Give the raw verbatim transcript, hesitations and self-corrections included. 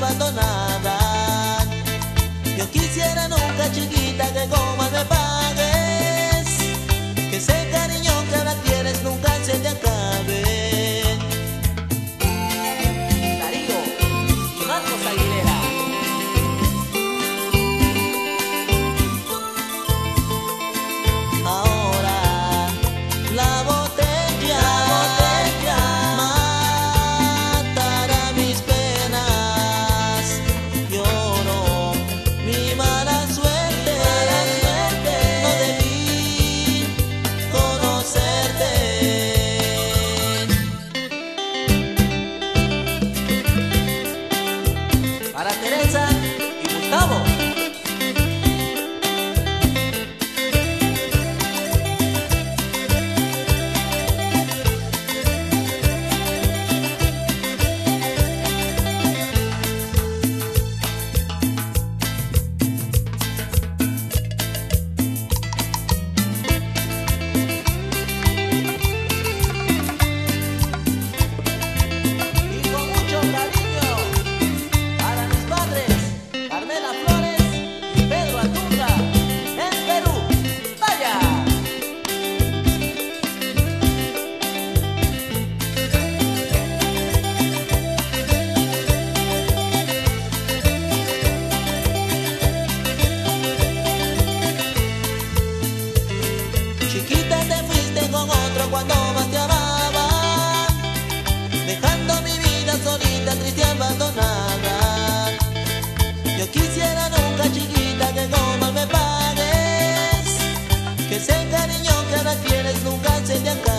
abandonada. Yo quisiera nunca, chiquita, que comas me pagues, que ese cariño que ahora tienes nunca se te acabe. Darío y Marcos Aguilera. Ahora la botella, la botella matará mis penas. Lloro mi mala suerte, mala suerte. No debí conocerte. Para Teresa y Gustavo. Chiquita, te fuiste con otro cuando más te amaba, dejando mi vida solita, triste y abandonada. Yo quisiera nunca, chiquita, que comas me pagues, que ese cariño que ahora tienes nunca se te acabe.